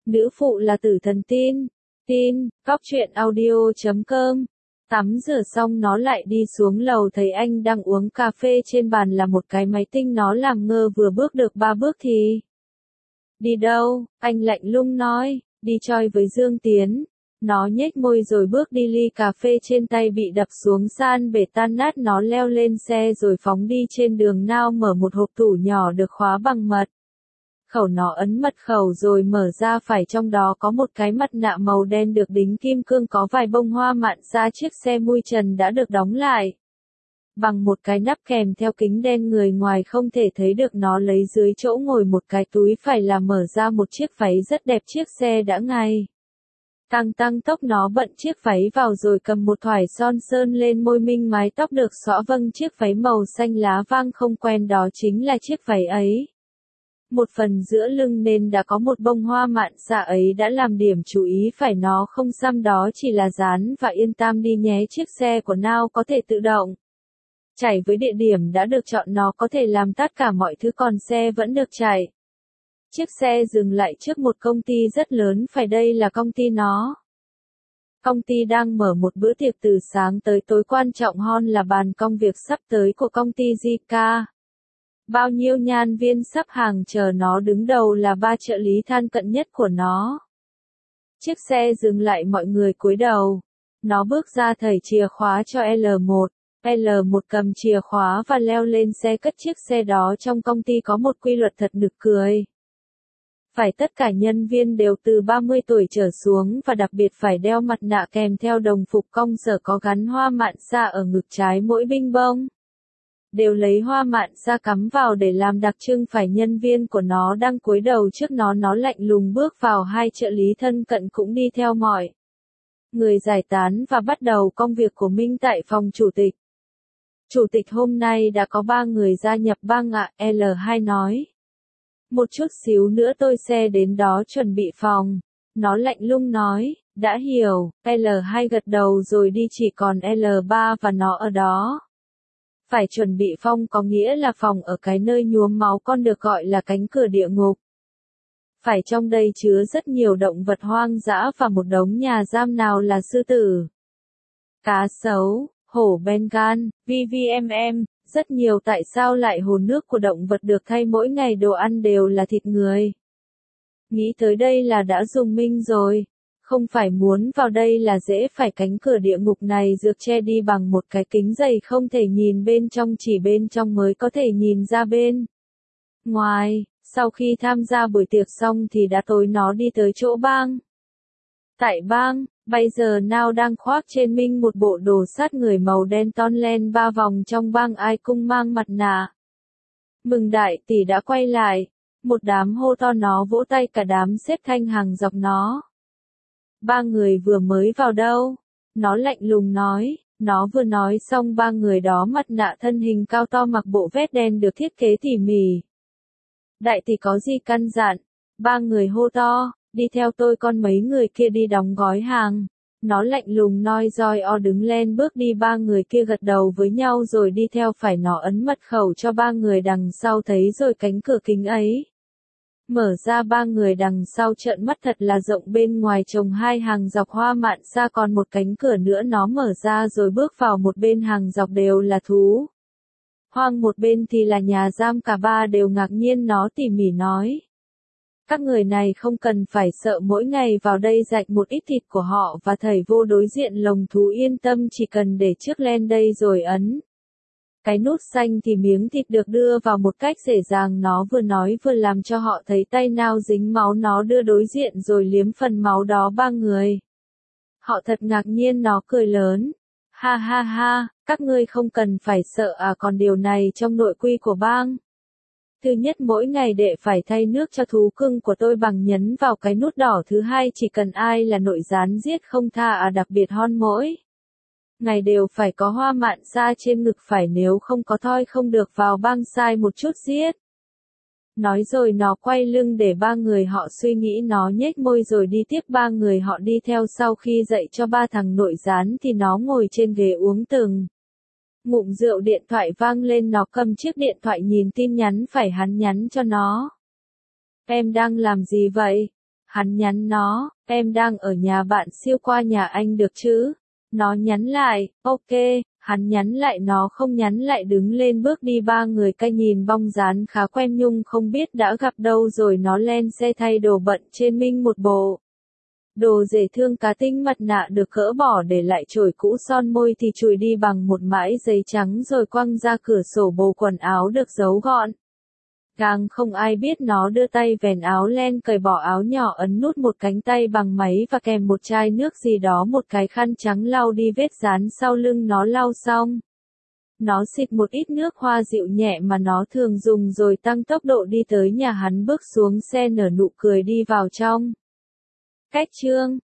Nữ phụ là tử thần tin. Tin, góp chuyện audio.com. Tắm rửa xong nó lại đi xuống lầu thấy anh đang uống cà phê trên bàn là một cái máy tinh, nó làm ngơ vừa bước được 3 bước thì. Đi đâu? Anh lạnh lùng nói, đi choi với Dương Tiến. Nó nhếch môi rồi bước đi, ly cà phê trên tay bị đập xuống san bể tan nát, nó leo lên xe rồi phóng đi. Trên đường Nao mở một hộp tủ nhỏ được khóa bằng mật khẩu, nó ấn mật khẩu rồi mở ra, phải trong đó có một cái mặt nạ màu đen được đính kim cương, có vài bông hoa mạn ra. Chiếc xe mui trần đã được đóng lại bằng một cái nắp kèm theo kính đen, người ngoài không thể thấy được. Nó lấy dưới chỗ ngồi một cái túi, phải là mở ra một chiếc váy rất đẹp. Chiếc xe đã ngay tăng tốc, nó bận chiếc váy vào rồi cầm một thoải son sơn lên môi mình, mái tóc được xõa. Vâng, chiếc váy màu xanh lá vàng không quen đó chính là chiếc váy ấy. Một phần giữa lưng nên đã có một bông hoa mạn xạ ấy đã làm điểm chú ý, phải nó không xăm đó chỉ là dán. Và yên tâm đi nhé, chiếc xe của Nao có thể tự động chạy với địa điểm đã được chọn, nó có thể làm tất cả mọi thứ còn xe vẫn được chạy. Chiếc xe dừng lại trước một công ty rất lớn, phải đây là công ty nó. Công ty đang mở một bữa tiệc từ sáng tới tối, quan trọng hơn là bàn công việc sắp tới của công ty Zika. Bao nhiêu nhân viên sắp hàng chờ nó, đứng đầu là 3 trợ lý thân cận nhất của nó. Chiếc xe dừng lại, mọi người cúi đầu. Nó bước ra thảy chìa khóa cho L1. L1 cầm chìa khóa và leo lên xe, cất chiếc xe đó. Trong công ty có một quy luật thật nực cười. Phải tất cả nhân viên đều từ 30 tuổi trở xuống, và đặc biệt phải đeo mặt nạ kèm theo đồng phục công sở có gắn hoa mạn xa ở ngực trái. Mỗi binh bông đều lấy hoa mạn xa cắm vào để làm đặc trưng. Phải nhân viên của nó đang cúi đầu trước nó lạnh lùng bước vào. 2 trợ lý thân cận cũng đi theo, mọi người giải tán và bắt đầu công việc của mình tại phòng chủ tịch. Chủ tịch hôm nay đã có 3 người gia nhập bang ạ, L2 nói. Một chút xíu nữa tôi sẽ đến đó chuẩn bị phòng. Nó lạnh lùng nói, đã hiểu. L2 gật đầu rồi đi, chỉ còn L3 và nó ở đó. Phải chuẩn bị phòng có nghĩa là phòng ở cái nơi nhuốm máu, con được gọi là cánh cửa địa ngục. Phải trong đây chứa rất nhiều động vật hoang dã và một đống nhà giam, nào là sư tử, cá sấu, hổ Bengal, VVMM, rất nhiều. Tại sao lại hồ nước của động vật được thay mỗi ngày, đồ ăn đều là thịt người? Nghĩ tới đây là đã rùng mình rồi. Không phải muốn vào đây là dễ, phải cánh cửa địa ngục này được che đi bằng một cái kính dày, không thể nhìn bên trong, chỉ bên trong mới có thể nhìn ra bên ngoài. Sau khi tham gia buổi tiệc xong thì đã tối, nó đi tới chỗ bang. Tại bang, bây giờ Nao đang khoác trên mình một bộ đồ sát người màu đen, ton len 3 vòng. Trong bang ai cũng mang mặt nạ. Mừng đại tỷ đã quay lại. Một đám hô to, nó vỗ tay, cả đám xếp thành hàng dọc nó. 3 người vừa mới vào đâu? Nó lạnh lùng nói. Nó vừa nói xong, 3 người đó mặt nạ, thân hình cao to, mặc bộ vest đen được thiết kế tỉ mỉ. Đại tỷ có gì căn dặn? 3 người hô to, đi theo tôi, con mấy người kia đi đóng gói hàng. Nó lạnh lùng nói, rồi đứng lên bước đi. 3 người kia gật đầu với nhau rồi đi theo. Phải nó ấn mật khẩu cho 3 người đằng sau thấy rồi, cánh cửa kính ấy mở ra. 3 người đằng sau trợn mắt thật là rộng, bên ngoài trồng 2 hàng dọc hoa mạn xa, còn một cánh cửa nữa nó mở ra rồi bước vào. Một bên hàng dọc đều là thú hoang, một bên thì là nhà giam. Cả 3 đều ngạc nhiên. Nó tỉ mỉ nói, các người này không cần phải sợ, mỗi ngày vào đây rạch một ít thịt của họ và thầy vô đối diện lồng thú, yên tâm, chỉ cần để chiếc len đây rồi ấn cái nút xanh thì miếng thịt được đưa vào một cách dễ dàng. Nó vừa nói vừa làm cho họ thấy tay Nao dính máu, nó đưa đối diện rồi liếm phần máu đó. 3 người họ thật ngạc nhiên. Nó cười lớn, ha ha ha, các ngươi không cần phải sợ à, còn điều này trong nội quy của bang. Thứ nhất, mỗi ngày đệ phải thay nước cho thú cưng của tôi bằng nhấn vào cái nút đỏ. Thứ hai, chỉ cần ai là nội gián giết không tha à, đặc biệt hon mỗi ngày đều phải có hoa mạn xa trên ngực, phải nếu không có thoi không được vào bang, sai một chút giết. Nói rồi nó quay lưng để 3 người họ suy nghĩ. Nó nhếch môi rồi đi tiếp. 3 người họ đi theo. Sau khi dạy cho 3 thằng nội gián thì nó ngồi trên ghế uống từng ngụm rượu. Điện thoại vang lên, nó cầm chiếc điện thoại nhìn tin nhắn phải hắn nhắn cho nó. Em đang làm gì vậy? Hắn nhắn nó, em đang ở nhà bạn siêu qua nhà anh được chứ? Nó nhắn lại, ok, hắn nhắn lại nó không nhắn lại đứng lên bước đi ba người canh nhìn bong dáng khá quen Nhung không biết đã gặp đâu rồi nó lên xe thay đồ bận trên mình một bộ. Đồ dễ thương cá tinh mặt nạ được gỡ bỏ để lại chổi cũ son môi thì chùi đi bằng một mãi giấy trắng rồi quăng ra cửa sổ bồ quần áo được giấu gọn. Càng không ai biết nó đưa tay vén áo len cởi bỏ áo nhỏ ấn nút một cánh tay bằng máy và kèm một chai nước gì đó một cái khăn trắng lau đi vết dán sau lưng nó lau xong. Nó xịt một ít nước hoa dịu nhẹ mà nó thường dùng rồi tăng tốc độ đi tới nhà hắn bước xuống xe nở nụ cười đi vào trong. Cách chương